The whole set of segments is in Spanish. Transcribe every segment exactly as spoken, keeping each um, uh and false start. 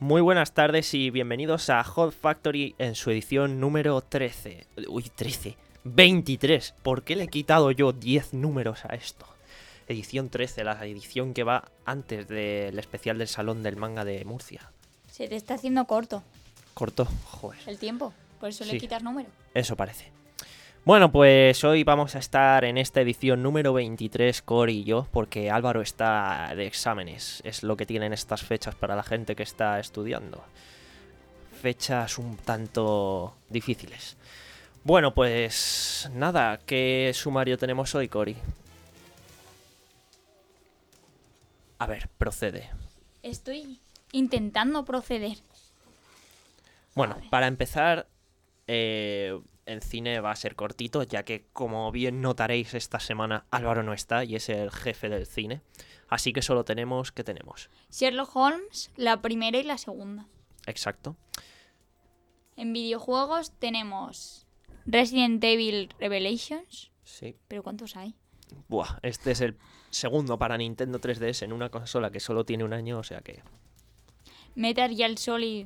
Muy buenas tardes y bienvenidos a Hot Factory en su edición número trece. Uy, trece. veintitrés. ¿Por qué le he quitado yo diez números a esto? Edición trece, la edición que va antes del especial del Salón del Manga de Murcia. Se te está haciendo corto. Corto, joder. El tiempo, por eso Sí. le quitas número. Eso parece. Bueno, pues hoy vamos a estar en esta edición número veintitrés, Cori y yo, porque Álvaro está de exámenes. Es lo que tienen estas fechas para la gente que está estudiando. Fechas un tanto difíciles. Bueno, pues nada, ¿qué sumario tenemos hoy, Cori? A ver, procede. Estoy intentando proceder. Bueno, para empezar, eh, el cine va a ser cortito, ya que, como bien notaréis, esta semana Álvaro no está y es el jefe del cine. Así que solo tenemos... ¿Qué tenemos? Sherlock Holmes, la primera y la segunda. Exacto. En videojuegos tenemos Resident Evil Revelations. Sí. ¿Pero cuántos hay? Buah, este es el segundo para Nintendo tres D S en una consola que solo tiene un año, o sea que... Metal Gear Solid.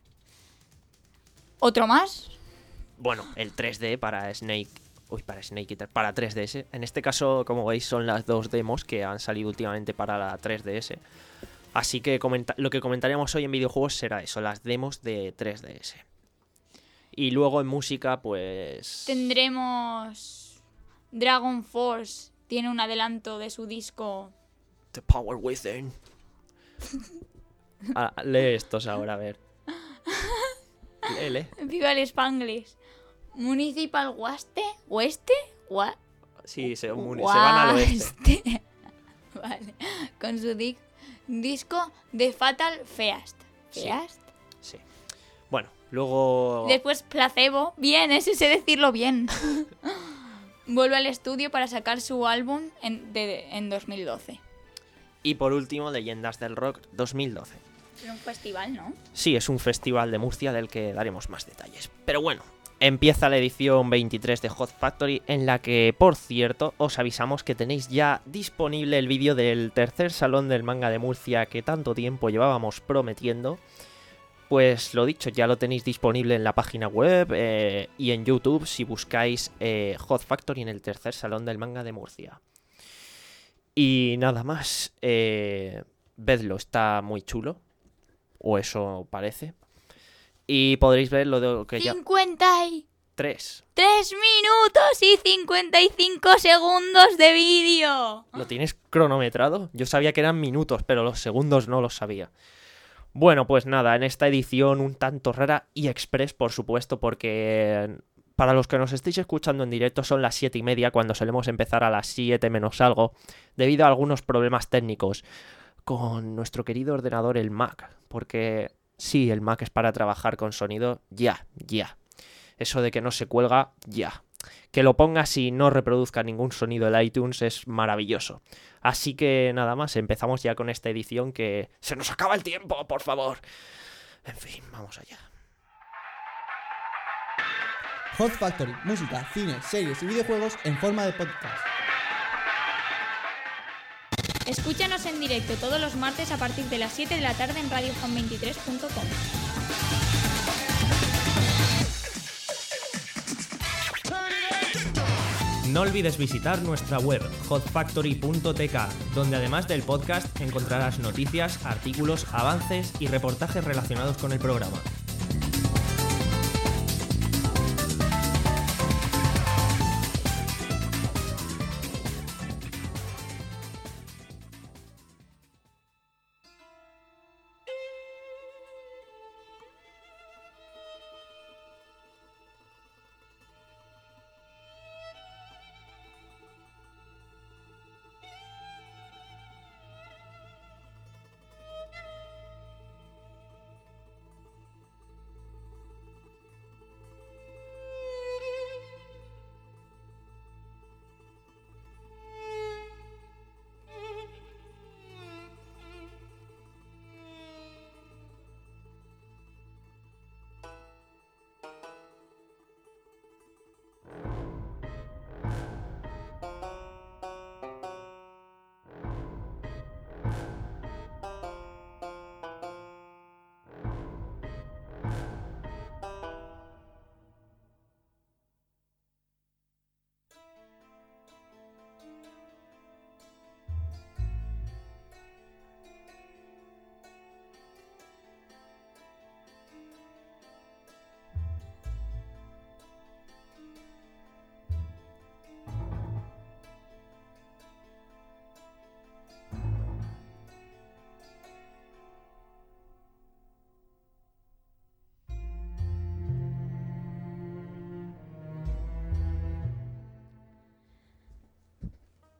¿Otro más? Bueno, el tres D para Snake... Uy, para Snake Eater, para tres D S. En este caso, como veis, son las dos demos que han salido últimamente para la tres D S. Así que comenta- lo que comentaríamos hoy en videojuegos será eso, las demos de tres D S. Y luego en música, pues... Tendremos Dragon Force. Tiene un adelanto de su disco. The Power Within. Ah, lee estos ahora, a ver. Lee, lee. Viva el Spanglish. Municipal Waste. ¿Oeste? Wa- Sí, se, muni- se van al oeste. Waste. Vale. Con su di- disco The Fatal Feast. Sí. Feast. Sí. Bueno, luego... Después Placebo. Bien, ese sé decirlo bien. Vuelve al estudio para sacar su álbum en, de- en dos mil doce. Y por último, Leyendas del Rock dos mil doce. Es un festival, ¿no? Sí, es un festival de Murcia del que daremos más detalles. Pero bueno, empieza la edición veintitrés de Hot Factory, en la que, por cierto, os avisamos que tenéis ya disponible el vídeo del tercer Salón del Manga de Murcia que tanto tiempo llevábamos prometiendo. Pues lo dicho, ya lo tenéis disponible en la página web eh, y en YouTube si buscáis eh, Hot Factory en el tercer Salón del Manga de Murcia. Y nada más, eh, vedlo, está muy chulo, o eso parece. Y podréis ver lo de que ya... cincuenta y Tres. tres minutos y cincuenta y cinco segundos de vídeo. ¿Lo tienes cronometrado? Yo sabía que eran minutos, pero los segundos no los sabía. Bueno, pues nada, en esta edición un tanto rara y express, por supuesto, porque para los que nos estéis escuchando en directo son las siete y media, cuando solemos empezar a las siete menos algo, debido a algunos problemas técnicos con nuestro querido ordenador, el Mac, porque sí, el Mac es para trabajar con sonido, ya, ya. Eso de que no se cuelga, ya. Que lo pongas y no reproduzca ningún sonido el iTunes es maravilloso. Así que nada más, empezamos ya con esta edición que... ¡Se nos acaba el tiempo, por favor! En fin, vamos allá. Hot Factory, música, cine, series y videojuegos en forma de podcast. Escúchanos en directo todos los martes a partir de las siete de la tarde en radio fan veintitrés punto com. No olvides visitar nuestra web, hot factory punto t k, donde además del podcast encontrarás noticias, artículos, avances y reportajes relacionados con el programa.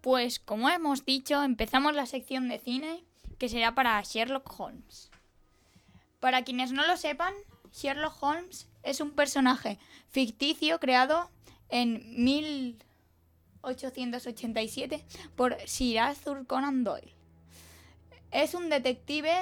Pues como hemos dicho, empezamos la sección de cine, que será para Sherlock Holmes. Para quienes no lo sepan, Sherlock Holmes es un personaje ficticio creado en mil ochocientos ochenta y siete por Sir Arthur Conan Doyle. Es un detective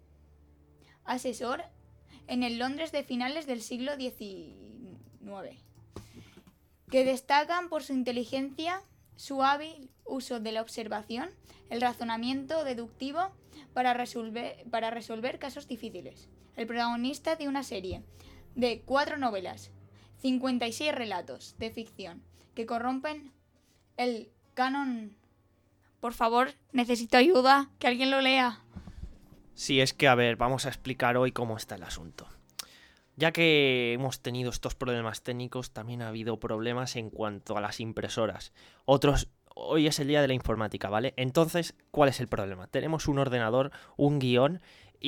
asesor en el Londres de finales del siglo diecinueve, que destacan por su inteligencia, su hábil uso de la observación, el razonamiento deductivo para resolver, para resolver casos difíciles. El protagonista de una serie de cuatro novelas, cincuenta y seis relatos de ficción que corrompen el canon. Por favor, necesito ayuda, que alguien lo lea. Sí, es que, a ver, vamos a explicar hoy cómo está el asunto. Ya que hemos tenido estos problemas técnicos, también ha habido problemas en cuanto a las impresoras. Otros, hoy es el día de la informática, ¿vale? Entonces, ¿cuál es el problema? Tenemos un ordenador, un guión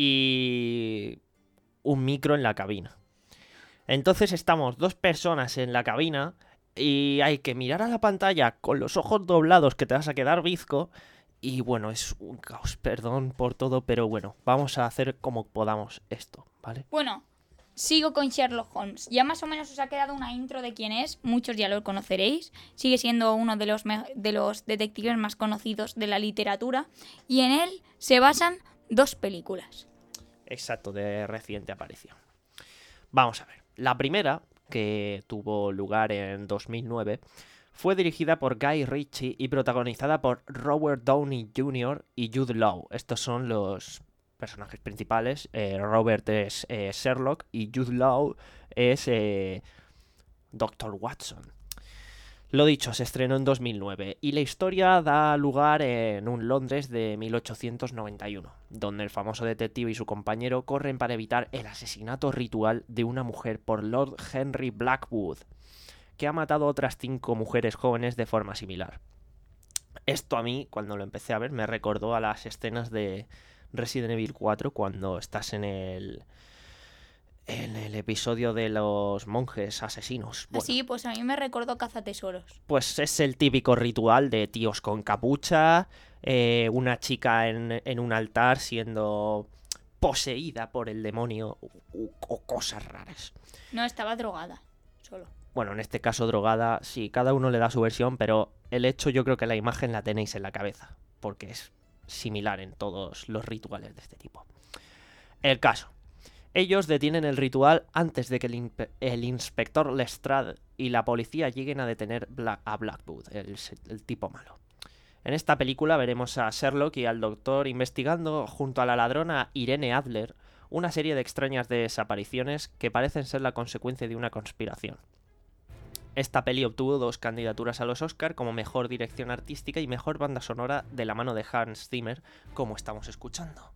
y un micro en la cabina. Entonces estamos dos personas en la cabina y hay que mirar a la pantalla con los ojos doblados, que te vas a quedar bizco. Y bueno, es un caos, perdón por todo, pero bueno, vamos a hacer como podamos esto, ¿vale? Bueno, sigo con Sherlock Holmes. Ya más o menos os ha quedado una intro de quién es, muchos ya lo conoceréis. Sigue siendo uno de los, me- de los detectives más conocidos de la literatura y en él se basan dos películas. Exacto, de reciente aparición. Vamos a ver. La primera, que tuvo lugar en dos mil nueve, fue dirigida por Guy Ritchie y protagonizada por Robert Downey junior y Jude Law. Estos son los personajes principales. Eh, Robert es eh, Sherlock y Jude Law es eh, doctor Watson. Lo dicho, se estrenó en dos mil nueve y la historia da lugar en un Londres de mil ochocientos noventa y uno, donde el famoso detective y su compañero corren para evitar el asesinato ritual de una mujer por Lord Henry Blackwood, que ha matado a otras cinco mujeres jóvenes de forma similar. Esto a mí, cuando lo empecé a ver, me recordó a las escenas de Resident Evil cuatro, cuando estás en el... en el episodio de los monjes asesinos. Bueno, Así, pues a mí me recordó Cazatesoros. pues es el típico ritual de tíos con capucha, eh, una chica en, en un altar siendo poseída por el demonio o, o cosas raras. No, estaba drogada, solo. Bueno, en este caso drogada, sí, cada uno le da su versión, pero el hecho yo creo que la imagen la tenéis en la cabeza, porque es similar en todos los rituales de este tipo. El caso. Ellos detienen el ritual antes de que el, impe- el inspector Lestrade y la policía lleguen a detener Bla- a Blackwood, el, el tipo malo. En esta película veremos a Sherlock y al doctor investigando junto a la ladrona Irene Adler una serie de extrañas desapariciones que parecen ser la consecuencia de una conspiración. Esta peli obtuvo dos candidaturas a los Oscar como mejor dirección artística y mejor banda sonora de la mano de Hans Zimmer, como estamos escuchando.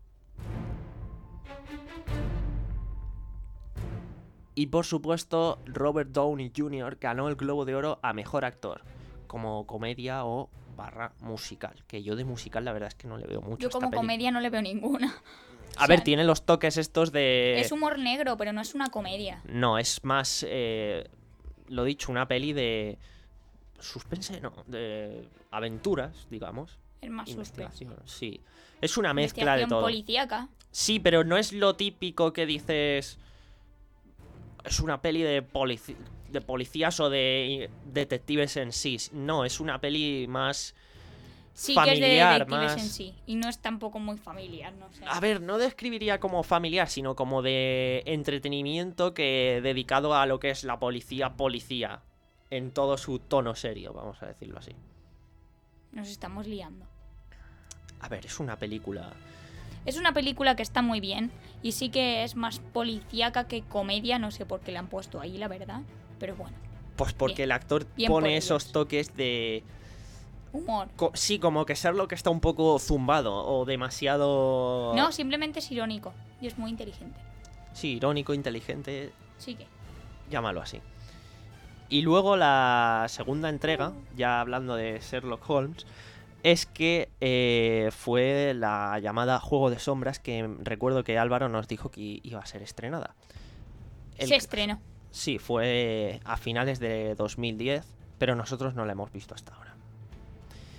Y por supuesto, Robert Downey junior ganó el Globo de Oro a Mejor Actor, como comedia o barra musical, que yo de musical la verdad es que no le veo mucho. Yo a esta como peli. comedia no le veo ninguna. A O ver, sea, tiene los toques estos de... es humor negro, pero no es una comedia. No, es más, eh, lo dicho, una peli de suspense, no, de aventuras, digamos. Es más suspense. Investigación, sí. Es una mezcla de Investigación todo. policíaca. Sí, pero no es lo típico que dices... Es una peli de, polici- de policías o de detectives en sí. No, es una peli más... Sí familiar, que es de detectives más- en sí. Y no es tampoco muy familiar, no sé. A ver, no describiría como familiar, sino como de entretenimiento que dedicado a lo que es la policía policía. En todo su tono serio, vamos a decirlo así. Nos estamos liando. A ver, es una película... Es una película que está muy bien. Y sí que es más policíaca que comedia. No sé por qué la han puesto ahí, la verdad. Pero bueno. Pues porque Bien. el actor Bien por pone ellos. esos toques de... Humor. co- Sí, como que Sherlock está un poco zumbado o demasiado... No, simplemente es irónico. Y es muy inteligente. Sí, irónico, inteligente, Sí que. llámalo así. Y luego la segunda entrega, ya hablando de Sherlock Holmes, es que eh, fue la llamada Juego de Sombras, que recuerdo que Álvaro nos dijo que iba a ser estrenada. El- Se estrenó. Sí, fue a finales de dos mil diez, pero nosotros no la hemos visto hasta ahora.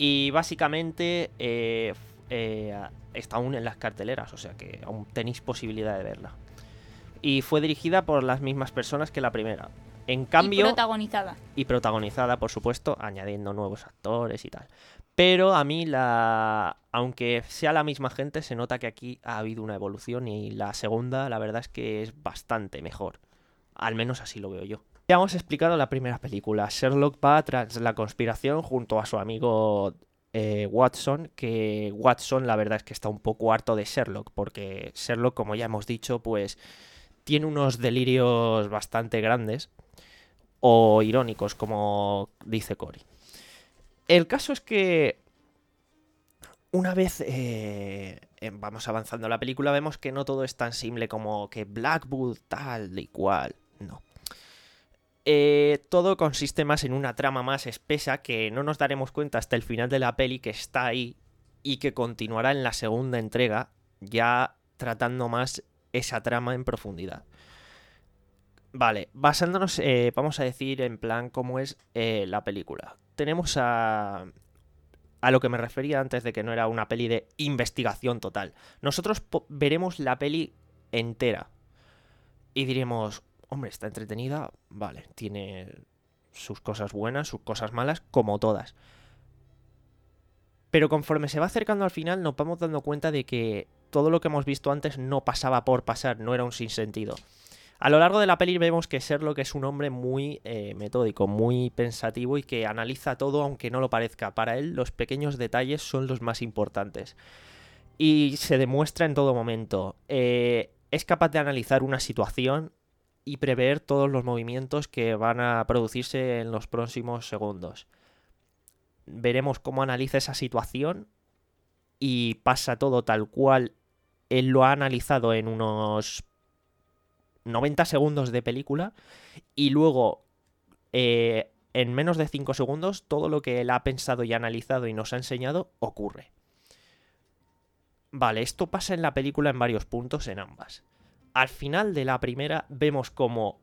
Y básicamente eh, eh, está aún en las carteleras, o sea que aún tenéis posibilidad de verla. Y fue dirigida por las mismas personas que la primera. En cambio... Y protagonizada. Y protagonizada, por supuesto, añadiendo nuevos actores y tal. Pero a mí, la aunque sea la misma gente, se nota que aquí ha habido una evolución y la segunda, la verdad es que es bastante mejor. Al menos así lo veo yo. Ya hemos explicado la primera película. Sherlock va tras la conspiración junto a su amigo eh, Watson, que Watson la verdad es que está un poco harto de Sherlock, porque Sherlock, como ya hemos dicho, pues tiene unos delirios bastante grandes, o irónicos, como dice Cory. El caso es que una vez eh, vamos avanzando en la película, vemos que no todo es tan simple como que Blackwood tal y cual, no. Eh, todo consiste más en una trama más espesa que no nos daremos cuenta hasta el final de la peli, que está ahí y que continuará en la segunda entrega, ya tratando más esa trama en profundidad. Vale, basándonos, eh, vamos a decir en plan cómo es eh, la película. Tenemos a... a lo que me refería antes de que no era una peli de investigación total. Nosotros veremos la peli entera y diremos, hombre, está entretenida, vale, tiene sus cosas buenas, sus cosas malas, como todas. Pero conforme se va acercando al final nos vamos dando cuenta de que todo lo que hemos visto antes no pasaba por pasar, no era un sinsentido. A lo largo de la peli vemos que Sherlock es un hombre muy eh, metódico, muy pensativo y que analiza todo aunque no lo parezca. Para él los pequeños detalles son los más importantes. Y se demuestra en todo momento. Eh, es capaz de analizar una situación y prever todos los movimientos que van a producirse en los próximos segundos. Veremos cómo analiza esa situación y pasa todo tal cual él lo ha analizado en unos noventa segundos de película y luego eh, en menos de cinco segundos todo lo que él ha pensado y analizado y nos ha enseñado ocurre. Vale, esto pasa en la película en varios puntos en ambas. Al final de la primera vemos como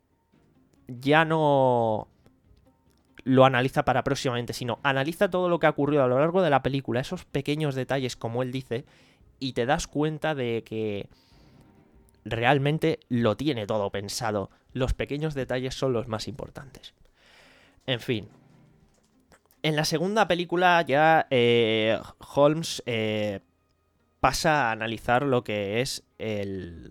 ya no lo analiza para próximamente, sino analiza todo lo que ha ocurrido a lo largo de la película, esos pequeños detalles como él dice, y te das cuenta de que realmente lo tiene todo pensado. Los pequeños detalles son los más importantes. En fin. En la segunda película ya eh, Holmes eh, pasa a analizar lo que es el...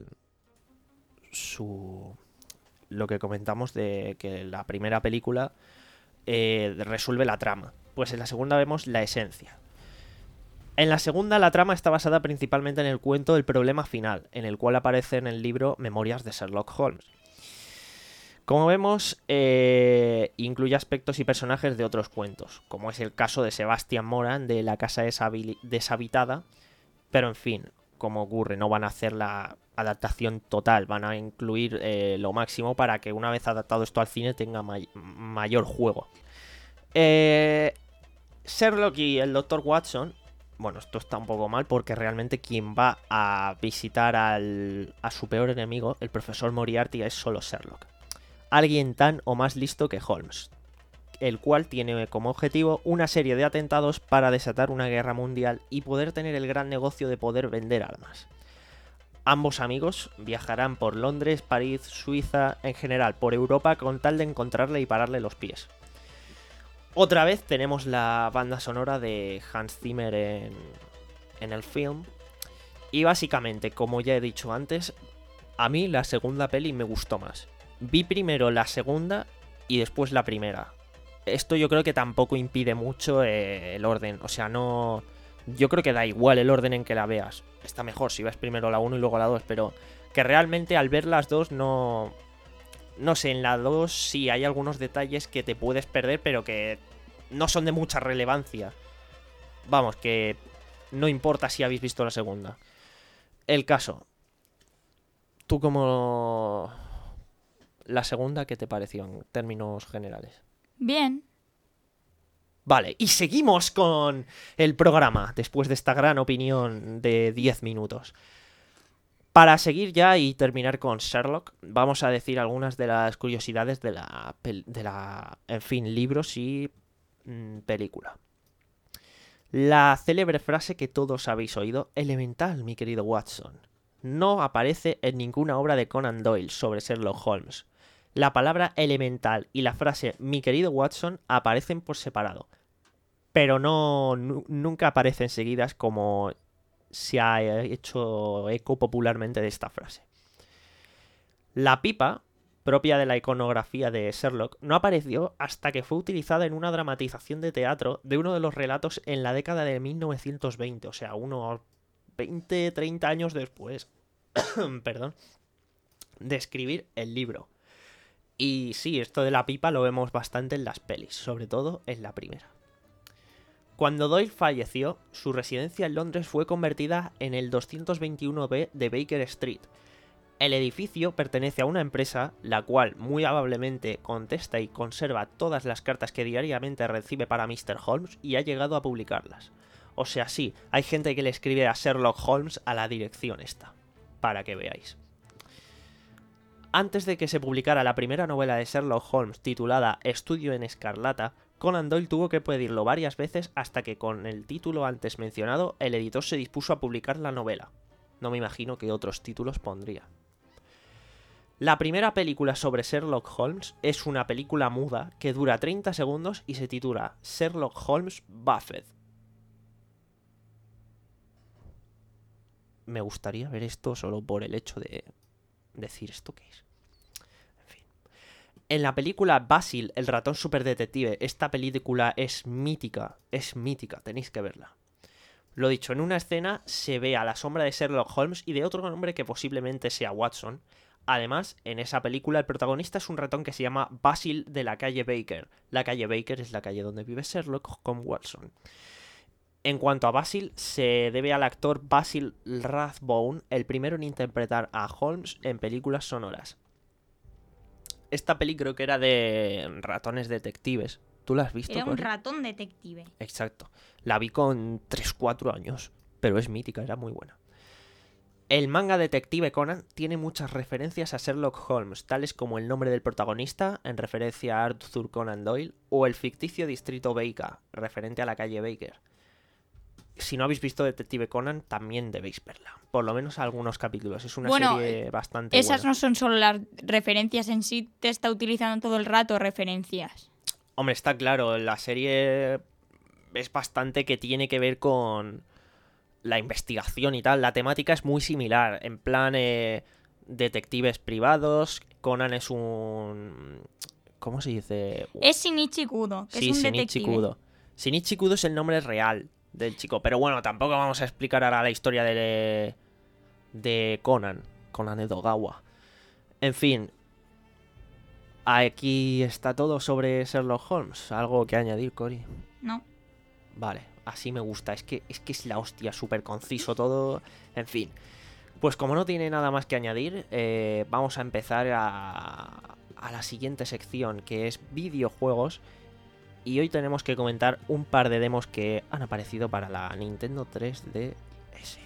su... lo que comentamos de que la primera película eh, resuelve la trama. Pues en la segunda vemos la esencia. En la segunda, la trama está basada principalmente en el cuento El problema final, en el cual aparece en el libro Memorias de Sherlock Holmes. Como vemos, eh, incluye aspectos y personajes de otros cuentos, como es el caso de Sebastian Moran de La casa deshabitada, pero en fin, como ocurre, no van a hacer la adaptación total, van a incluir eh, lo máximo para que una vez adaptado esto al cine tenga may- mayor juego. Eh, Sherlock y el doctor Watson... Bueno, esto está un poco mal porque realmente quien va a visitar al, a su peor enemigo, el profesor Moriarty, es solo Sherlock. Alguien tan o más listo que Holmes, el cual tiene como objetivo una serie de atentados para desatar una guerra mundial y poder tener el gran negocio de poder vender armas. Ambos amigos viajarán por Londres, París, Suiza, en general por Europa con tal de encontrarle y pararle los pies. Otra vez tenemos la banda sonora de Hans Zimmer en, en el film. Y básicamente, como ya he dicho antes, a mí la segunda peli me gustó más. Vi primero la segunda y después la primera. Esto yo creo que tampoco impide mucho eh, el orden. O sea, no... Yo creo que da igual el orden en que la veas. Está mejor si ves primero la uno y luego la dos, pero que realmente al ver las dos no... No sé, en la dos sí hay algunos detalles que te puedes perder, pero que no son de mucha relevancia. Vamos, que no importa si habéis visto la segunda. El caso. ¿Tú como la segunda qué te pareció en términos generales? Bien. Vale, y seguimos con el programa después de esta gran opinión de diez minutos. Para seguir ya y terminar con Sherlock, vamos a decir algunas de las curiosidades de la, de la en fin, libros y mmm, película. La célebre frase que todos habéis oído, elemental, mi querido Watson, no aparece en ninguna obra de Conan Doyle sobre Sherlock Holmes. La palabra elemental y la frase mi querido Watson aparecen por separado, pero no nu- nunca aparecen seguidas como se ha hecho eco popularmente de esta frase. La pipa, propia de la iconografía de Sherlock, no apareció hasta que fue utilizada en una dramatización de teatro de uno de los relatos en la década de mil novecientos veinte, o sea, unos veinte, treinta años después, perdón, de escribir el libro. Y sí, esto de la pipa lo vemos bastante en las pelis, sobre todo en la primera. Cuando Doyle falleció, su residencia en Londres fue convertida en el doscientos veintiuno B de Baker Street. El edificio pertenece a una empresa, la cual muy amablemente contesta y conserva todas las cartas que diariamente recibe para míster Holmes y ha llegado a publicarlas. O sea, sí, hay gente que le escribe a Sherlock Holmes a la dirección esta, para que veáis. Antes de que se publicara la primera novela de Sherlock Holmes titulada Estudio en Escarlata, Conan Doyle tuvo que pedirlo varias veces hasta que con el título antes mencionado el editor se dispuso a publicar la novela. No me imagino qué otros títulos pondría. La primera película sobre Sherlock Holmes es una película muda que dura treinta segundos y se titula Sherlock Holmes Buffet. Me gustaría ver esto solo por el hecho de decir esto que es. En fin. En la película Basil, el ratón superdetective, esta película es mítica, es mítica, tenéis que verla. Lo dicho, en una escena se ve a la sombra de Sherlock Holmes y de otro hombre que posiblemente sea Watson. Además, en esa película el protagonista es un ratón que se llama Basil de la calle Baker. La calle Baker es la calle donde vive Sherlock con Watson. En cuanto a Basil, se debe al actor Basil Rathbone, el primero en interpretar a Holmes en películas sonoras. Esta peli creo que era de ratones detectives. ¿Tú la has visto? Era un Cori? ratón detective. Exacto. La vi con tres cuatro años, pero es mítica, era muy buena. El manga Detective Conan tiene muchas referencias a Sherlock Holmes, tales como el nombre del protagonista, en referencia a Arthur Conan Doyle, o el ficticio distrito Baker, referente a la calle Baker. Si no habéis visto Detective Conan, también debéis verla. Por lo menos algunos capítulos. Es una Bueno, serie bastante Esas buena. no son solo las referencias en sí, te está utilizando todo el rato referencias. Hombre, está claro, la serie es bastante que tiene que ver con la investigación y tal. La temática es muy similar. En plan, eh, detectives privados. Conan es un... ¿Cómo se dice? Es Shinichi Kudo, que Sí, es un Shinichi detective. Kudo. Shinichi Kudo es el nombre real del chico. Pero bueno, tampoco vamos a explicar ahora la historia de, de Conan. Conan Edogawa. En fin. Aquí está todo sobre Sherlock Holmes. ¿Algo que añadir, Cory? No. Vale, así me gusta. Es que es, que es la hostia, súper conciso todo. En fin. Pues como no tiene nada más que añadir, eh, vamos a empezar a, a la siguiente sección, que es videojuegos. Y hoy tenemos que comentar un par de demos que han aparecido para la Nintendo tres D S.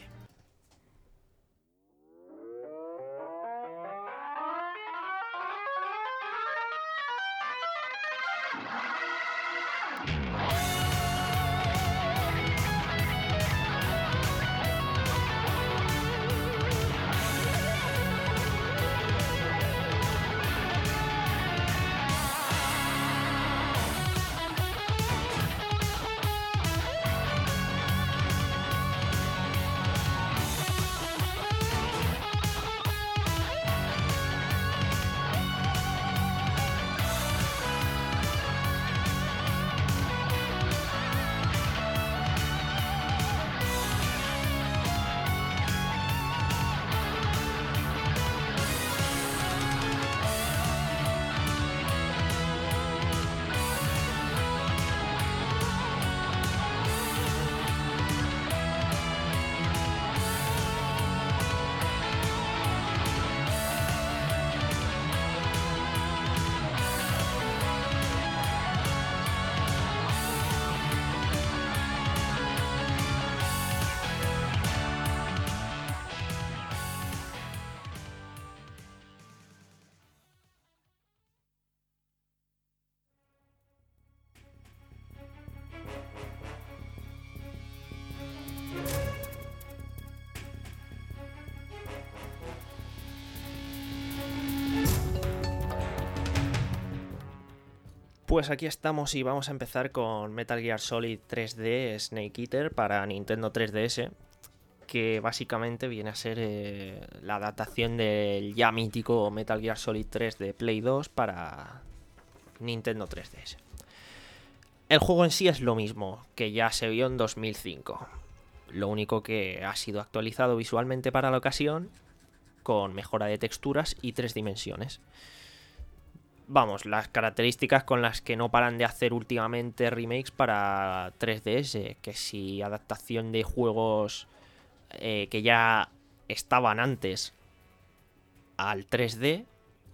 Pues aquí estamos y vamos a empezar con Metal Gear Solid tres D Snake Eater para Nintendo tres D S, que básicamente viene a ser eh, la adaptación del ya mítico Metal Gear Solid tres de Play dos para Nintendo tres D S. El juego en sí es lo mismo, que ya se vio en dos mil cinco. Lo único que ha sido actualizado visualmente para la ocasión, con mejora de texturas y tres dimensiones. Vamos, las características con las que no paran de hacer últimamente remakes para tres D S, que si adaptación de juegos eh, que ya estaban antes al tres D,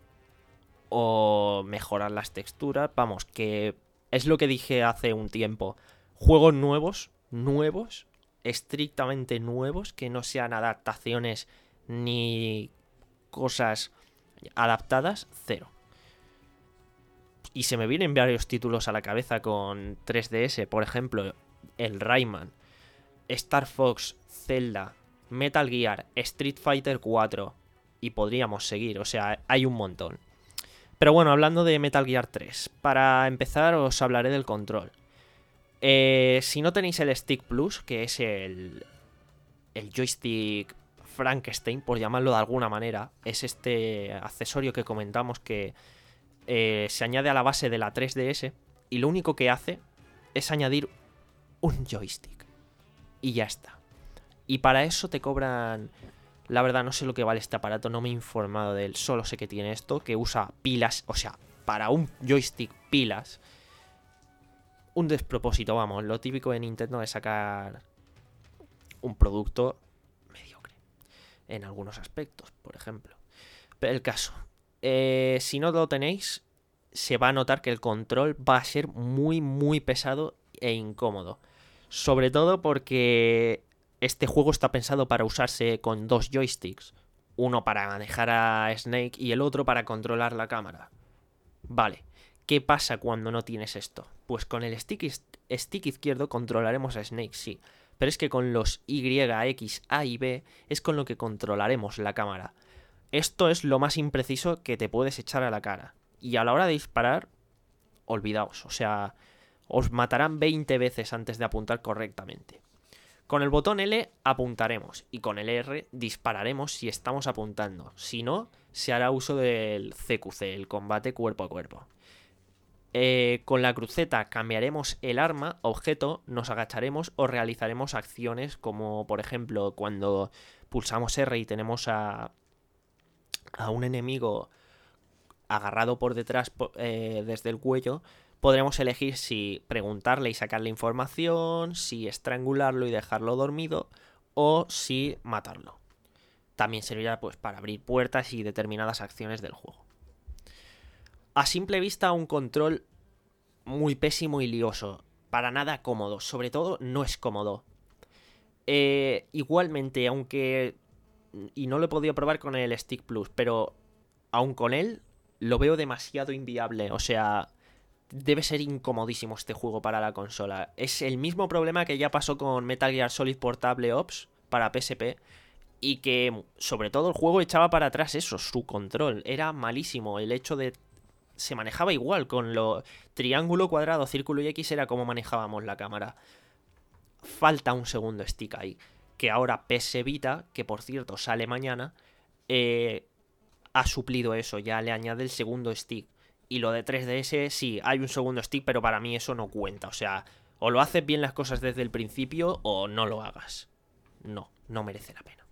o mejorar las texturas, vamos, que es lo que dije hace un tiempo, juegos nuevos, nuevos, estrictamente nuevos, que no sean adaptaciones ni cosas adaptadas, cero. Y se me vienen varios títulos a la cabeza con tres D S, por ejemplo, el Rayman, Star Fox, Zelda, Metal Gear, Street Fighter cuatro, y podríamos seguir, o sea, hay un montón. Pero bueno, hablando de Metal Gear tres, para empezar os hablaré del control. Eh, si no tenéis el Stick Plus, que es el, el joystick Frankenstein, por llamarlo de alguna manera, es este accesorio que comentamos que Eh, se añade a la base de la tres D S y lo único que hace es añadir un joystick y ya está. Y para eso te cobran, la verdad no sé lo que vale este aparato, no me he informado de él, solo sé que tiene esto, que usa pilas, o sea, para un joystick pilas, un despropósito, vamos, lo típico de Nintendo de sacar un producto mediocre en algunos aspectos, por ejemplo. Pero el caso, Eh, si no lo tenéis, se va a notar que el control va a ser muy muy pesado e incómodo. Sobre todo porque este juego está pensado para usarse con dos joysticks. Uno para manejar a Snake y el otro para controlar la cámara. Vale, ¿qué pasa cuando no tienes esto? Pues con el stick, stick izquierdo controlaremos a Snake, sí. Pero es que con los Y, X, A y B es con lo que controlaremos la cámara. Esto es lo más impreciso que te puedes echar a la cara. Y a la hora de disparar, olvidaos. O sea, os matarán veinte veces antes de apuntar correctamente. Con el botón L apuntaremos y con el R dispararemos si estamos apuntando. Si no, se hará uso del C Q C, el combate cuerpo a cuerpo. Eh, con la cruceta cambiaremos el arma, objeto, nos agacharemos o realizaremos acciones como, por ejemplo, cuando pulsamos R y tenemos a... a un enemigo agarrado por detrás eh, desde el cuello, podremos elegir si preguntarle y sacarle información, si estrangularlo y dejarlo dormido, o si matarlo. También servirá pues para abrir puertas y determinadas acciones del juego. A simple vista, un control muy pésimo y lioso, para nada cómodo, sobre todo no es cómodo. Eh, igualmente, aunque... y no lo he podido probar con el Stick Plus, pero aun con él lo veo demasiado inviable. O sea, debe ser incomodísimo este juego para la consola. Es el mismo problema que ya pasó con Metal Gear Solid Portable Ops para P S P, y que sobre todo el juego echaba para atrás eso, su control. Era malísimo. El hecho de... se manejaba igual con lo triángulo, cuadrado, círculo y X, era como manejábamos la cámara. Falta un segundo stick ahí, que ahora P S Vita, que por cierto sale mañana, eh, ha suplido eso, ya le añade el segundo stick. Y lo de tres D S, sí, hay un segundo stick, pero para mí eso no cuenta. O sea, o lo haces bien las cosas desde el principio o no lo hagas. No, no merece la pena.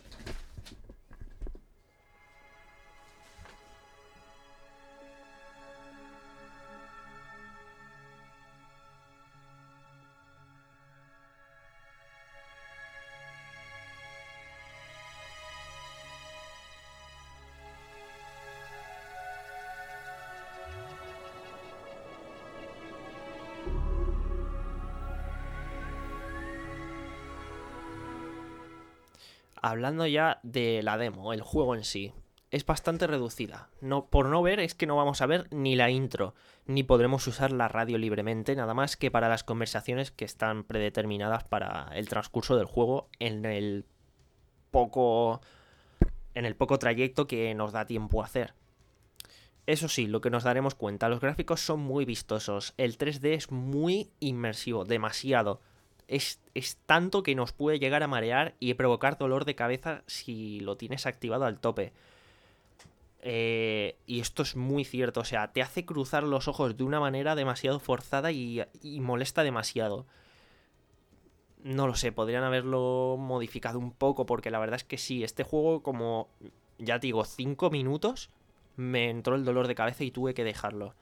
Hablando ya de la demo, el juego en sí, es bastante reducida. No, por no ver, es que no vamos a ver ni la intro, ni podremos usar la radio libremente, nada más que para las conversaciones que están predeterminadas para el transcurso del juego en el poco, en el poco trayecto que nos da tiempo a hacer. Eso sí, lo que nos daremos cuenta, los gráficos son muy vistosos, el tres D es muy inmersivo, demasiado. Es, es tanto que nos puede llegar a marear y provocar dolor de cabeza si lo tienes activado al tope. Eh, y esto es muy cierto, o sea, te hace cruzar los ojos de una manera demasiado forzada y, y molesta demasiado. No lo sé, podrían haberlo modificado un poco, porque la verdad es que sí, este juego, como ya te digo, cinco minutos, me entró el dolor de cabeza y tuve que dejarlo.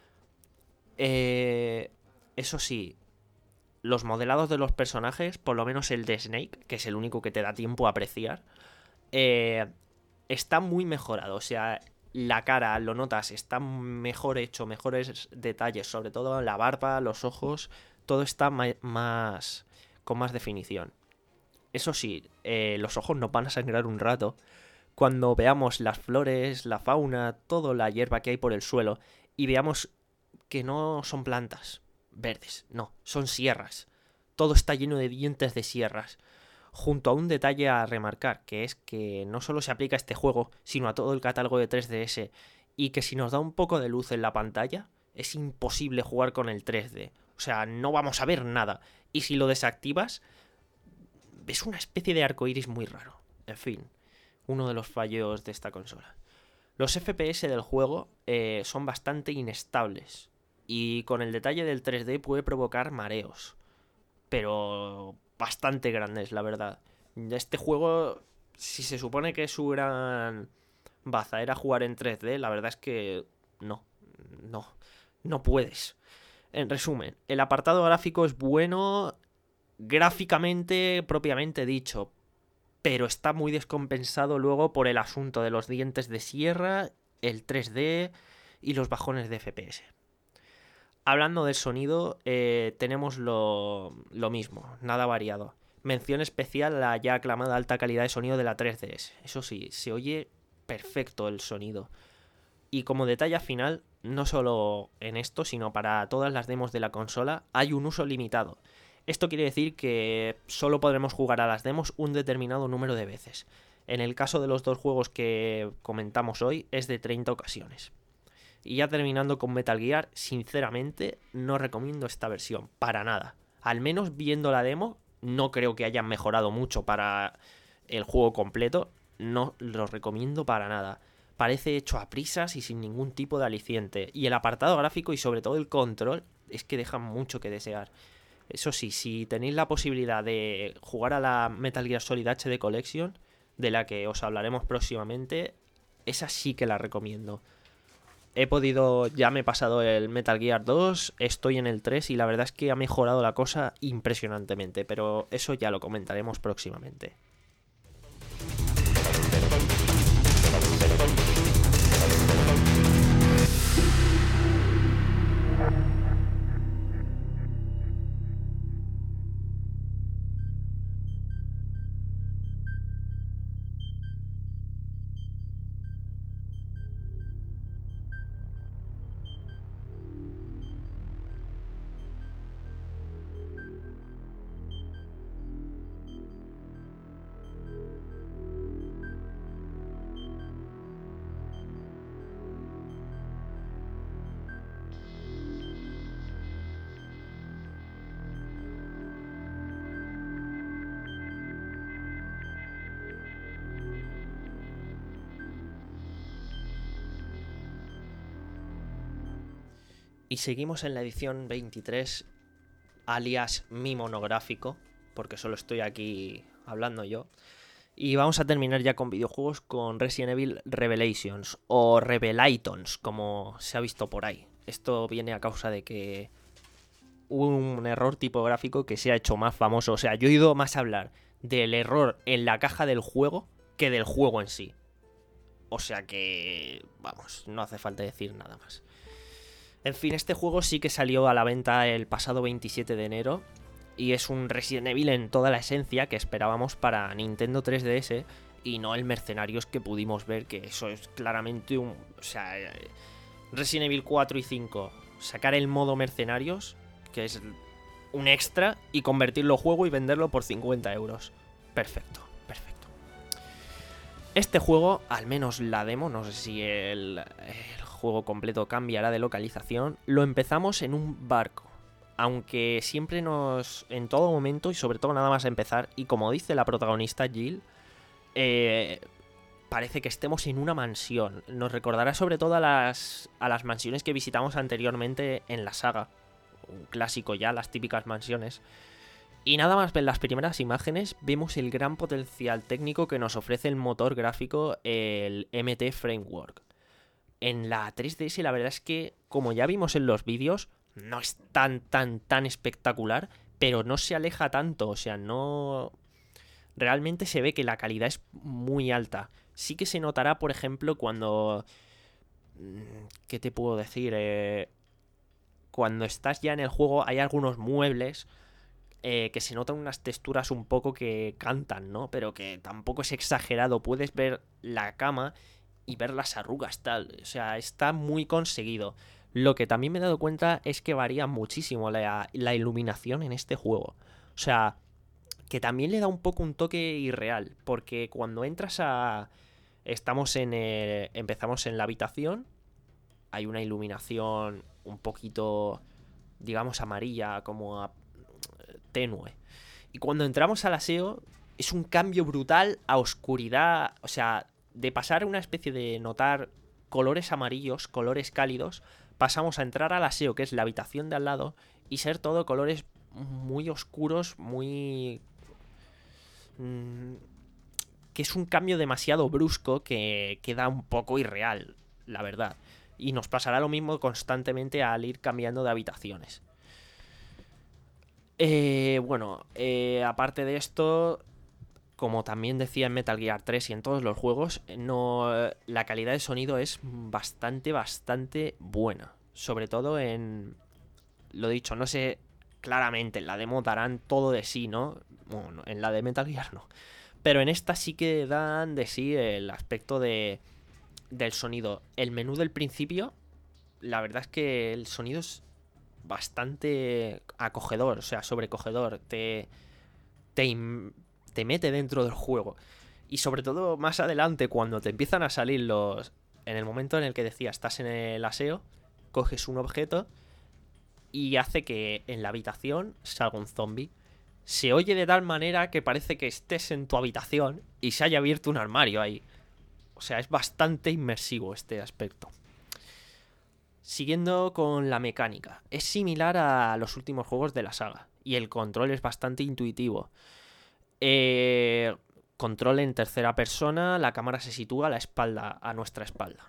Eh, eso sí, los modelados de los personajes, por lo menos el de Snake, que es el único que te da tiempo a apreciar, eh, está muy mejorado. O sea, la cara, lo notas, está mejor hecho, mejores detalles, sobre todo la barba, los ojos, todo está ma- más con más definición. Eso sí, eh, los ojos nos van a sangrar un rato cuando veamos las flores, la fauna, toda la hierba que hay por el suelo y veamos que no son plantas verdes, no, son sierras. Todo está lleno de dientes de sierras. Junto a un detalle a remarcar, que es que no solo se aplica a este juego, sino a todo el catálogo de tres D S, y que si nos da un poco de luz en la pantalla, es imposible jugar con el tres D. O sea, no vamos a ver nada. Y si lo desactivas, ves una especie de arcoiris muy raro. En fin, uno de los fallos de esta consola. Los F P S del juego eh, son bastante inestables, y con el detalle del tres D puede provocar mareos, pero bastante grandes, la verdad. Este juego, si se supone que su gran baza era jugar en tres D, la verdad es que no, no, no puedes. En resumen, el apartado gráfico es bueno gráficamente propiamente dicho, pero está muy descompensado luego por el asunto de los dientes de sierra, el tres D y los bajones de F P S. Hablando del sonido, eh, tenemos lo, lo mismo, nada variado. Mención especial a la ya aclamada alta calidad de sonido de la tres D S. Eso sí, se oye perfecto el sonido. Y como detalle final, no solo en esto, sino para todas las demos de la consola, hay un uso limitado. Esto quiere decir que solo podremos jugar a las demos un determinado número de veces. En el caso de los dos juegos que comentamos hoy, es de treinta ocasiones. Y ya terminando con Metal Gear, sinceramente no recomiendo esta versión, para nada. Al menos viendo la demo, no creo que hayan mejorado mucho para el juego completo, no lo recomiendo para nada. Parece hecho a prisas y sin ningún tipo de aliciente. Y el apartado gráfico y sobre todo el control es que dejan mucho que desear. Eso sí, si tenéis la posibilidad de jugar a la Metal Gear Solid H D Collection, de la que os hablaremos próximamente, esa sí que la recomiendo. He podido, ya me he pasado el Metal Gear dos, estoy en el tres y la verdad es que ha mejorado la cosa impresionantemente, pero eso ya lo comentaremos próximamente. Y seguimos en la edición veintitrés, alias mi monográfico, porque solo estoy aquí hablando yo. Y vamos a terminar ya con videojuegos con Resident Evil Revelations, o Revelatons, como se ha visto por ahí. Esto viene a causa de que hubo un error tipográfico que se ha hecho más famoso. O sea, yo he oído más hablar del error en la caja del juego que del juego en sí. O sea que, vamos, no hace falta decir nada más. En fin, este juego sí que salió a la venta el pasado veintisiete de enero y es un Resident Evil en toda la esencia que esperábamos para Nintendo tres D S y no el Mercenarios que pudimos ver, que eso es claramente un... O sea, Resident Evil cuatro y cinco, sacar el modo Mercenarios, que es un extra, y convertirlo en juego y venderlo por cincuenta euros. Perfecto, perfecto. Este juego, al menos la demo, no sé si el... el juego completo cambiará de localización, lo empezamos en un barco. Aunque siempre nos... en todo momento y sobre todo nada más empezar, y como dice la protagonista Jill, eh, parece que estemos en una mansión. Nos recordará sobre todo a las, a las mansiones que visitamos anteriormente en la saga. Un clásico ya, las típicas mansiones. Y nada más ver las primeras imágenes, vemos el gran potencial técnico que nos ofrece el motor gráfico, el M T Framework. En la tres D S la verdad es que, como ya vimos en los vídeos, no es tan, tan, tan espectacular, pero no se aleja tanto, o sea, no... Realmente se ve que la calidad es muy alta. Sí que se notará, por ejemplo, cuando... ¿Qué te puedo decir? Eh... Cuando estás ya en el juego hay algunos muebles eh, que se notan unas texturas un poco que cantan, ¿no? Pero que tampoco es exagerado. Puedes ver la cama y ver las arrugas, tal. O sea, está muy conseguido. Lo que también me he dado cuenta es que varía muchísimo la, la iluminación en este juego. O sea, que también le da un poco un toque irreal. Porque cuando entras a... Estamos en el... Empezamos en la habitación. Hay una iluminación un poquito, digamos, amarilla, como a... tenue. Y cuando entramos al aseo, es un cambio brutal a oscuridad. O sea, de pasar una especie de notar colores amarillos, colores cálidos, pasamos a entrar al aseo, que es la habitación de al lado, y ser todo colores muy oscuros, muy... que es un cambio demasiado brusco que queda un poco irreal, la verdad. Y nos pasará lo mismo constantemente al ir cambiando de habitaciones. Eh, bueno, eh, aparte de esto, como también decía en Metal Gear tres y en todos los juegos, no, la calidad de sonido es bastante, bastante buena. Sobre todo en... Lo dicho, no sé claramente, en la demo darán todo de sí, ¿no? Bueno, en la de Metal Gear no. Pero en esta sí que dan de sí el aspecto de... del sonido. El menú del principio, la verdad es que el sonido es bastante acogedor, o sea, sobrecogedor. Te, te, te mete dentro del juego. Y sobre todo más adelante, cuando te empiezan a salir los... En el momento en el que decía, estás en el aseo, coges un objeto y hace que en la habitación salga un zombie. Se oye de tal manera que parece que estés en tu habitación y se haya abierto un armario ahí. O sea, es bastante inmersivo este aspecto. Siguiendo con la mecánica. Es similar a los últimos juegos de la saga. Y el control es bastante intuitivo. Eh, control en tercera persona. La cámara se sitúa a la espalda, a nuestra espalda.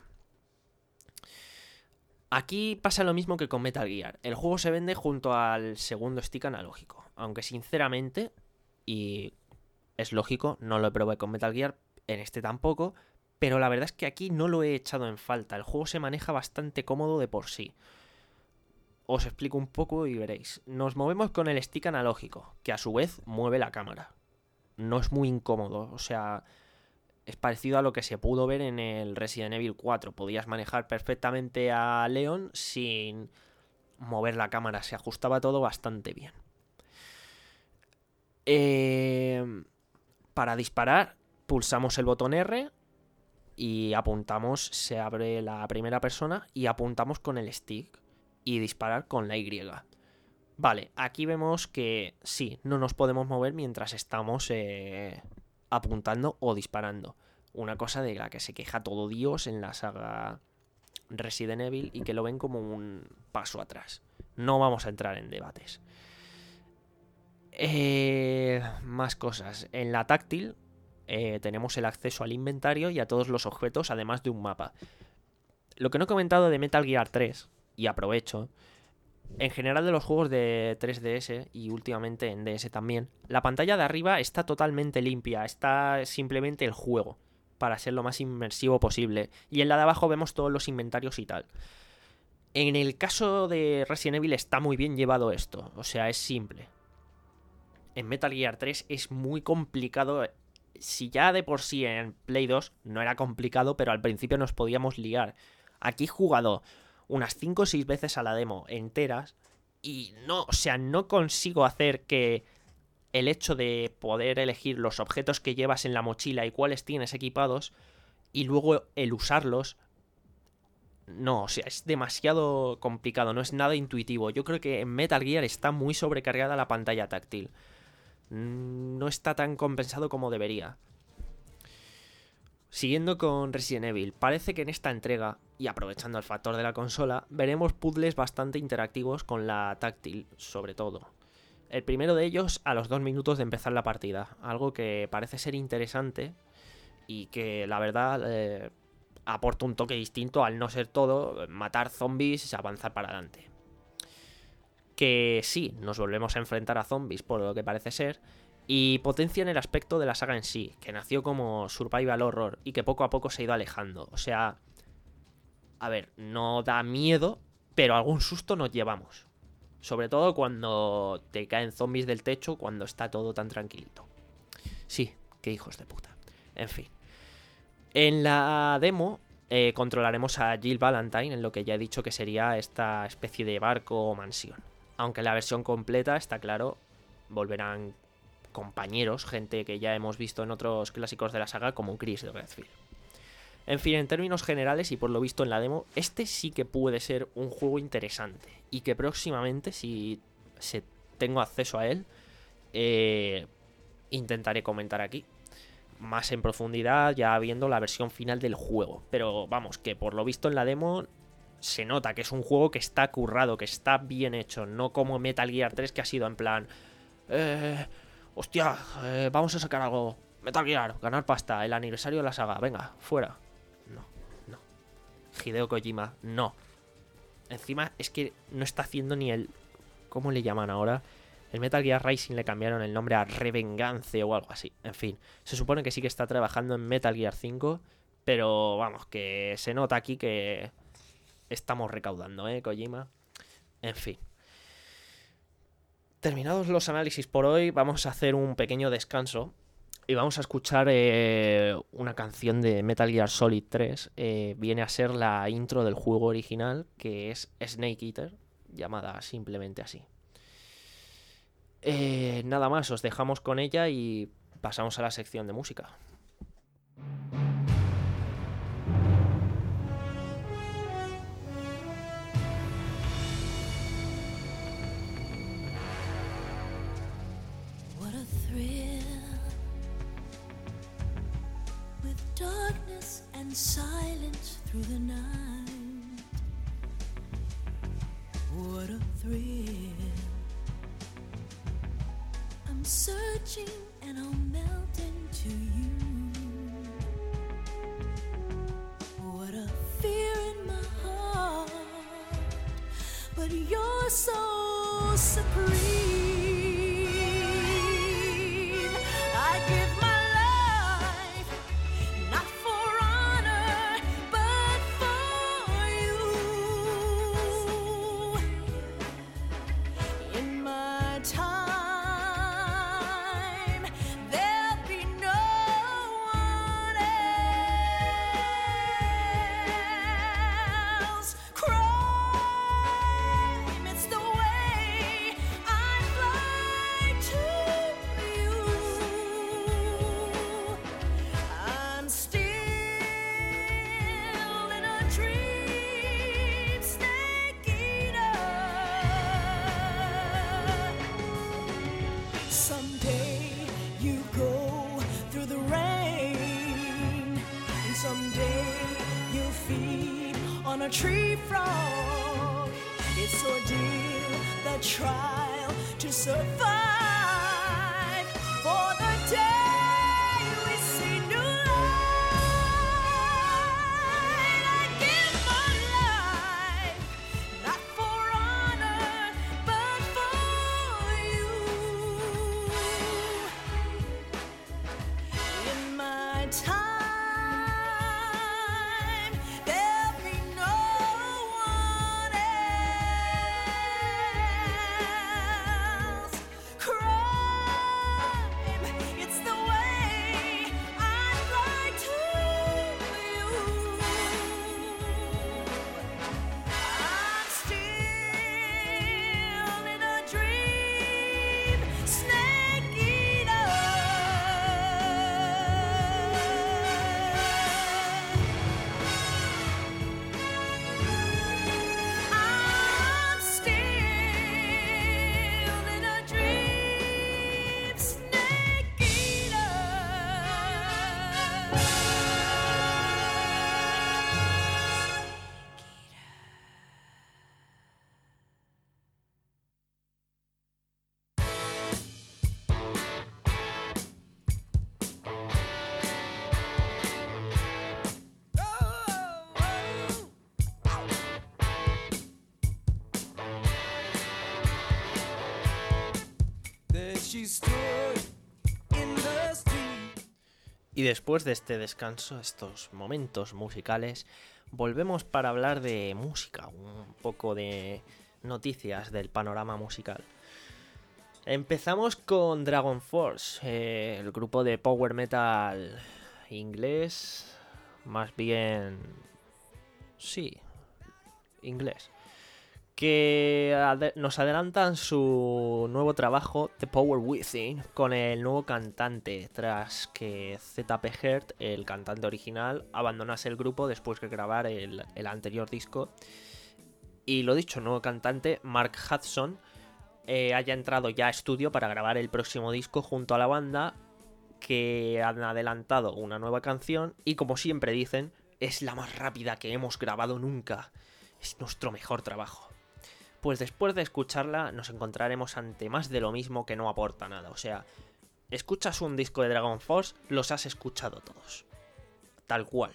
Aquí pasa lo mismo que con Metal Gear. El juego se vende junto al segundo stick analógico. Aunque sinceramente, y es lógico, no lo probé con Metal Gear, en este tampoco, pero la verdad es que aquí no lo he echado en falta. El juego se maneja bastante cómodo de por sí. Os explico un poco y veréis. Nos movemos con el stick analógico, que a su vez mueve la cámara. No es muy incómodo, o sea... Es parecido a lo que se pudo ver en el Resident Evil cuatro. Podías manejar perfectamente a Leon sin mover la cámara. Se ajustaba todo bastante bien. Eh, para disparar, pulsamos el botón R y apuntamos, se abre la primera persona y apuntamos con el stick y disparar con la Y. Vale, aquí vemos que sí, no nos podemos mover mientras estamos... Eh, apuntando o disparando. Una cosa de la que se queja todo Dios en la saga Resident Evil y que lo ven como un paso atrás. No vamos a entrar en debates. Eh, más cosas. En la táctil eh, tenemos el acceso al inventario y a todos los objetos, además de un mapa. Lo que no he comentado de Metal Gear tres, y aprovecho... En general de los juegos de tres D S y últimamente en D S también, la pantalla de arriba está totalmente limpia, está simplemente el juego, para ser lo más inmersivo posible. Y en la de abajo vemos todos los inventarios y tal. En el caso de Resident Evil está muy bien llevado esto, o sea, es simple. En Metal Gear tres es muy complicado. Si ya de por sí en Play dos no era complicado, pero al principio nos podíamos liar. Aquí he jugado unas cinco o seis veces a la demo enteras y no, o sea, no consigo hacer que el hecho de poder elegir los objetos que llevas en la mochila y cuáles tienes equipados y luego el usarlos no, o sea, es demasiado complicado, no es nada intuitivo. Yo creo que en Metal Gear está muy sobrecargada la pantalla táctil. No está tan compensado como debería. Siguiendo con Resident Evil, parece que en esta entrega, y aprovechando el factor de la consola, veremos puzzles bastante interactivos con la táctil, sobre todo. El primero de ellos a los dos minutos de empezar la partida, algo que parece ser interesante y que la verdad eh, aporta un toque distinto al no ser todo matar zombies y avanzar para adelante. Que sí, nos volvemos a enfrentar a zombies por lo que parece ser, y potencian el aspecto de la saga en sí, que nació como survival horror y que poco a poco se ha ido alejando. O sea, a ver, no da miedo, pero algún susto nos llevamos. Sobre todo cuando te caen zombies del techo, cuando está todo tan tranquilito. Sí, qué hijos de puta. En fin. En la demo eh, controlaremos a Jill Valentine en lo que ya he dicho que sería esta especie de barco o mansión. Aunque en la versión completa, está claro, volverán compañeros, gente que ya hemos visto en otros clásicos de la saga como Chris Redfield. En fin, en términos generales y por lo visto en la demo, este sí que puede ser un juego interesante y que próximamente, si se tengo acceso a él, eh, intentaré comentar aquí más en profundidad ya viendo la versión final del juego. Pero vamos, que por lo visto en la demo se nota que es un juego que está currado, que está bien hecho, no como Metal Gear tres que ha sido en plan eh, hostia, eh, vamos a sacar algo, Metal Gear, ganar pasta, el aniversario de la saga, venga, fuera. No, no. Hideo Kojima, no. Encima es que no está haciendo ni el... ¿Cómo le llaman ahora? El Metal Gear Rising le cambiaron el nombre a Revengance o algo así. En fin, se supone que sí que está trabajando en Metal Gear cinco, pero vamos, que se nota aquí que estamos recaudando, ¿eh, Kojima? En fin. Terminados los análisis por hoy, vamos a hacer un pequeño descanso y vamos a escuchar eh, una canción de Metal Gear Solid tres. Eh, viene a ser la intro del juego original, que es Snake Eater, llamada simplemente así. Eh, nada más, os dejamos con ella y pasamos a la sección de música. Darkness and silence through the night. What a thrill. I'm searching and I'll melt into you. What a fear in my heart, but you're so supreme. I give my a tree frog. It's ordeal, the trial to survive. For the day we see new light, I give my life, not for honor, but for you. In my time Snake Eater. she stood in the street. Y después de este descanso, estos momentos musicales, volvemos para hablar de música, un poco de noticias del panorama musical. Empezamos con Dragon Force, eh, el grupo de power metal inglés, más bien... sí, inglés, que ade- nos adelantan su nuevo trabajo, The Power Within, con el nuevo cantante, tras que Z P Heard, el cantante original, abandonase el grupo después de grabar el, el anterior disco. Y lo dicho, nuevo cantante, Mark Hudson, eh, haya entrado ya a estudio para grabar el próximo disco junto a la banda, que han adelantado una nueva canción y, como siempre dicen, es la más rápida que hemos grabado nunca. Es nuestro mejor trabajo. Pues después de escucharla nos encontraremos ante más de lo mismo que no aporta nada. O sea, escuchas un disco de Dragon Force, los has escuchado todos. Tal cual.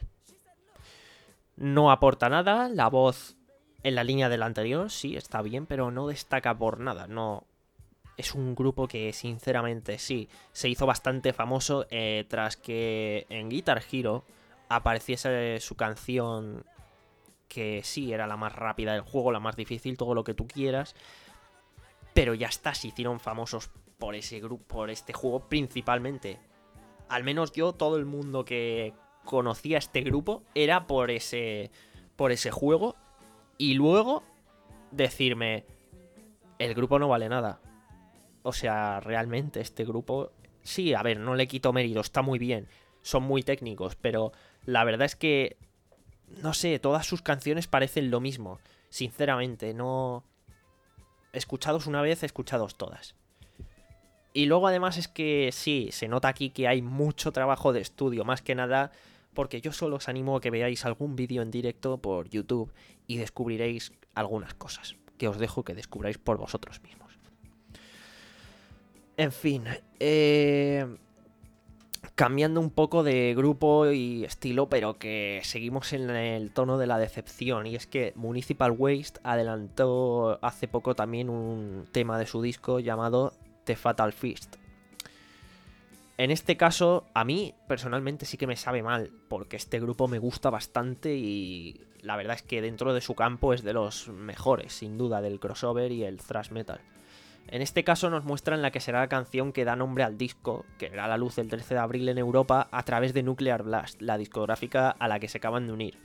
No aporta nada, la voz en la línea del anterior sí está bien, pero no destaca por nada. No, es un grupo que sinceramente sí, se hizo bastante famoso eh, tras que en Guitar Hero apareciese su canción, que sí era la más rápida del juego, la más difícil, todo lo que tú quieras, pero ya está, se hicieron famosos por ese grupo, por este juego principalmente. Al menos yo, todo el mundo que conocía este grupo era por ese, por ese juego, y luego decirme, el grupo no vale nada. O sea, realmente este grupo, sí, a ver, no le quito mérito, está muy bien, son muy técnicos, pero la verdad es que, no sé, todas sus canciones parecen lo mismo. Sinceramente, no... escuchados una vez, escuchados todas. Y luego además es que sí, se nota aquí que hay mucho trabajo de estudio, más que nada porque yo solo os animo a que veáis algún vídeo en directo por YouTube y descubriréis algunas cosas que os dejo que descubráis por vosotros mismos. En fin, eh... cambiando un poco de grupo y estilo, pero que seguimos en el tono de la decepción. Y es que Municipal Waste adelantó hace poco también un tema de su disco llamado The Fatal Fist. En este caso, a mí personalmente sí que me sabe mal, porque este grupo me gusta bastante y la verdad es que dentro de su campo es de los mejores, sin duda, del crossover y el thrash metal. En este caso nos muestran la que será la canción que da nombre al disco, que verá la luz el trece de abril en Europa a través de Nuclear Blast, la discográfica a la que se acaban de unir.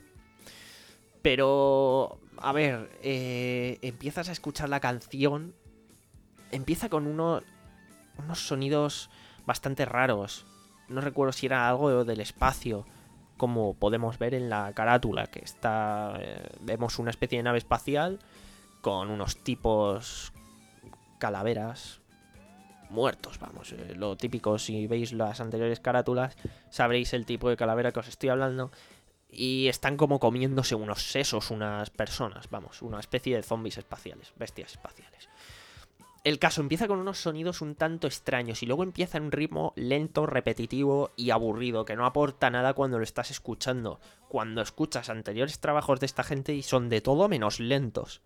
Pero, a ver, eh, empiezas a escuchar la canción, empieza con uno, unos sonidos bastante raros. No recuerdo si era algo del espacio, como podemos ver en la carátula, que está, eh, vemos una especie de nave espacial con unos tipos... calaveras muertos, vamos, eh, lo típico. Si veis las anteriores carátulas sabréis el tipo de calavera que os estoy hablando, y están como comiéndose unos sesos unas personas, vamos, una especie de zombies espaciales, bestias espaciales. El caso empieza con unos sonidos un tanto extraños y luego empieza en un ritmo lento, repetitivo y aburrido, que no aporta nada cuando lo estás escuchando, cuando escuchas anteriores trabajos de esta gente y son de todo menos lentos.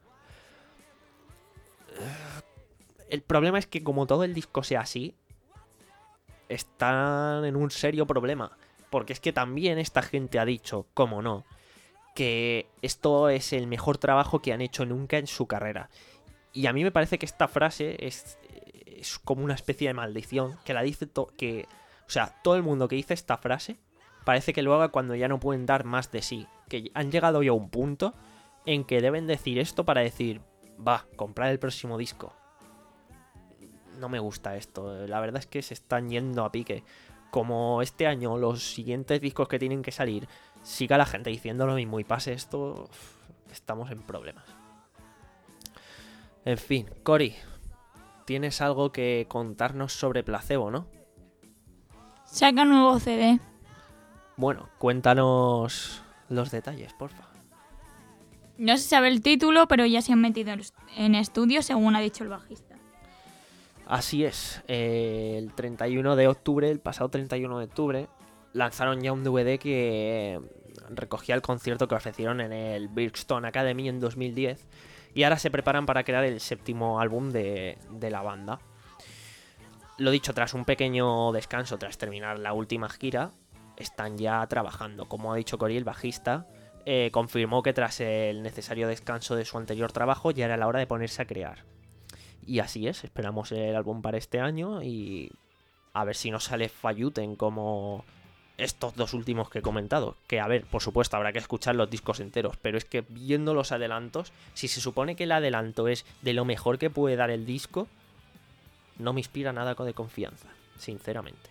El problema es que como todo el disco sea así, están en un serio problema. Porque es que también esta gente ha dicho, como no, que esto es el mejor trabajo que han hecho nunca en su carrera. Y a mí me parece que esta frase es, es como una especie de maldición, que la dice to- que, o sea, todo el mundo que dice esta frase parece que lo haga cuando ya no pueden dar más de sí. Que han llegado ya a un punto en que deben decir esto para decir, va, comprar el próximo disco. No me gusta esto, la verdad es que se están yendo a pique. Como este año los siguientes discos que tienen que salir siga la gente diciendo lo mismo y pase esto, estamos en problemas. En fin, Cory, tienes algo que contarnos sobre Placebo, ¿no? Saca un nuevo C D. Bueno, cuéntanos los detalles, porfa. No se sabe el título, pero ya se han metido en estudio, según ha dicho el bajista. Así es, eh, el treinta y uno de octubre, el pasado treinta y uno de octubre, lanzaron ya un D V D que recogía el concierto que ofrecieron en el Brixton Academy en dos mil diez y ahora se preparan para crear el séptimo álbum de, de la banda. Lo dicho, tras un pequeño descanso, tras terminar la última gira, están ya trabajando. Como ha dicho Cory, el bajista, eh, confirmó que tras el necesario descanso de su anterior trabajo ya era la hora de ponerse a crear. Y así es, esperamos el álbum para este año y a ver si nos sale Fayuten como estos dos últimos que he comentado. Que a ver, por supuesto, habrá que escuchar los discos enteros, pero es que viendo los adelantos, si se supone que el adelanto es de lo mejor que puede dar el disco, no me inspira nada de confianza, sinceramente.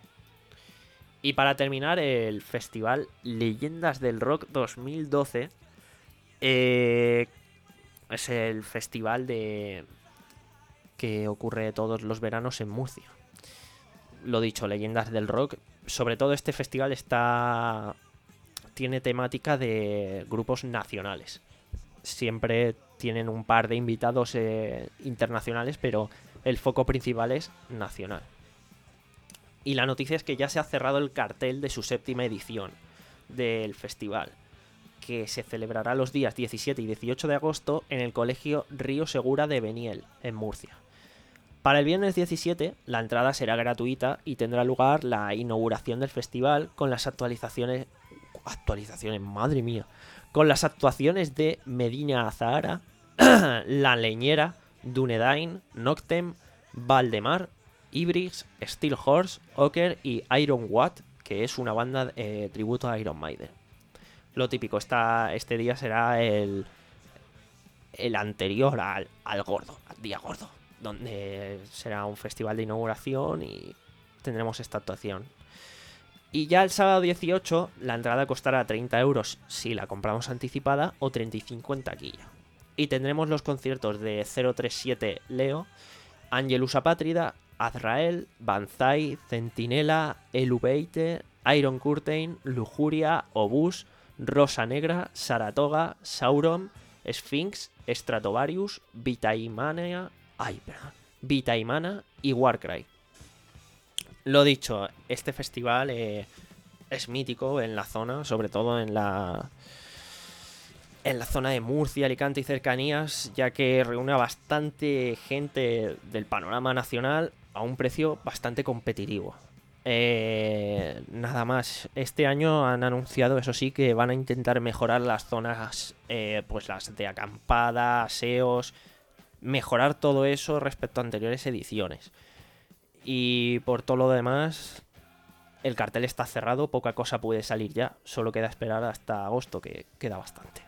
Y para terminar, el festival Leyendas del Rock dos mil doce eh, es el festival de que ocurre todos los veranos en Murcia. Lo dicho, Leyendas del Rock. Sobre todo este festival está tiene temática de grupos nacionales. Siempre tienen un par de invitados eh, internacionales, pero el foco principal es nacional. Y la noticia es que ya se ha cerrado el cartel de su séptima edición del festival, que se celebrará los días diecisiete y dieciocho de agosto en el Colegio Río Segura de Beniel, en Murcia. Para el viernes diecisiete, la entrada será gratuita y tendrá lugar la inauguración del festival con las actualizaciones... Actualizaciones, madre mía. Con las actuaciones de Medina Azahara, La Leñera, Dunedain, Noctem, Valdemar, Ibris, Steel Horse, Oker y Iron Watt, que es una banda eh, tributo a Iron Maiden. Lo típico, esta, este día será el, el anterior al, al gordo, al día gordo, donde será un festival de inauguración y tendremos esta actuación. Y ya el sábado dieciocho la entrada costará treinta euros si la compramos anticipada o treinta y cinco en taquilla. Y tendremos los conciertos de cero tres siete Leo, Angelus Apátrida, Azrael, Banzai, Centinela, Elubeite, Iron Curtain, Lujuria, Obús, Rosa Negra, Saratoga, Sauron, Sphinx, Stratovarius, Vitaimana, ay, perdón, Vitaimana y Warcry. Lo dicho, este festival eh, es mítico en la zona, sobre todo en la en la zona de Murcia, Alicante y cercanías, ya que reúne a bastante gente del panorama nacional a un precio bastante competitivo. Eh, nada más, este año han anunciado, eso sí, que van a intentar mejorar las zonas, eh, pues las de acampada, aseos, mejorar todo eso respecto a anteriores ediciones. Y por todo lo demás, el cartel está cerrado, poca cosa puede salir ya, solo queda esperar hasta agosto, que queda bastante.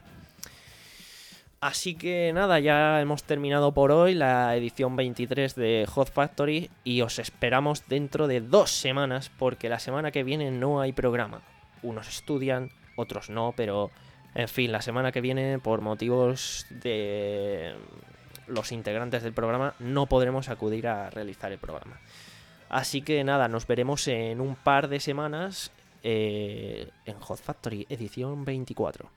Así que nada, ya hemos terminado por hoy la edición veintitrés de Hot Factory y os esperamos dentro de dos semanas porque la semana que viene no hay programa. Unos estudian, otros no, pero en fin, la semana que viene por motivos de los integrantes del programa no podremos acudir a realizar el programa. Así que nada, nos veremos en un par de semanas eh, en Hot Factory edición veinticuatro.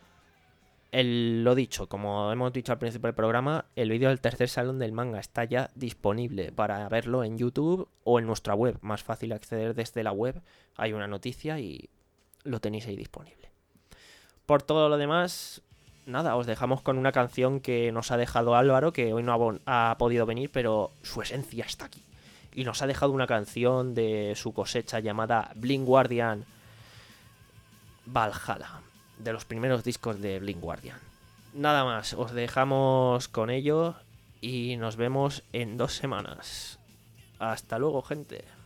El, lo dicho, como hemos dicho al principio del programa, el vídeo del tercer salón del manga está ya disponible para verlo en YouTube o en nuestra web. Más fácil acceder desde la web. Hay una noticia y lo tenéis ahí disponible. Por todo lo demás, nada, os dejamos con una canción que nos ha dejado Álvaro, que hoy no ha, ha podido venir, pero su esencia está aquí. Y nos ha dejado una canción de su cosecha llamada Blind Guardian Valhalla, de los primeros discos de Blind Guardian. Nada más, os dejamos con ello y nos vemos en dos semanas. Hasta luego, gente.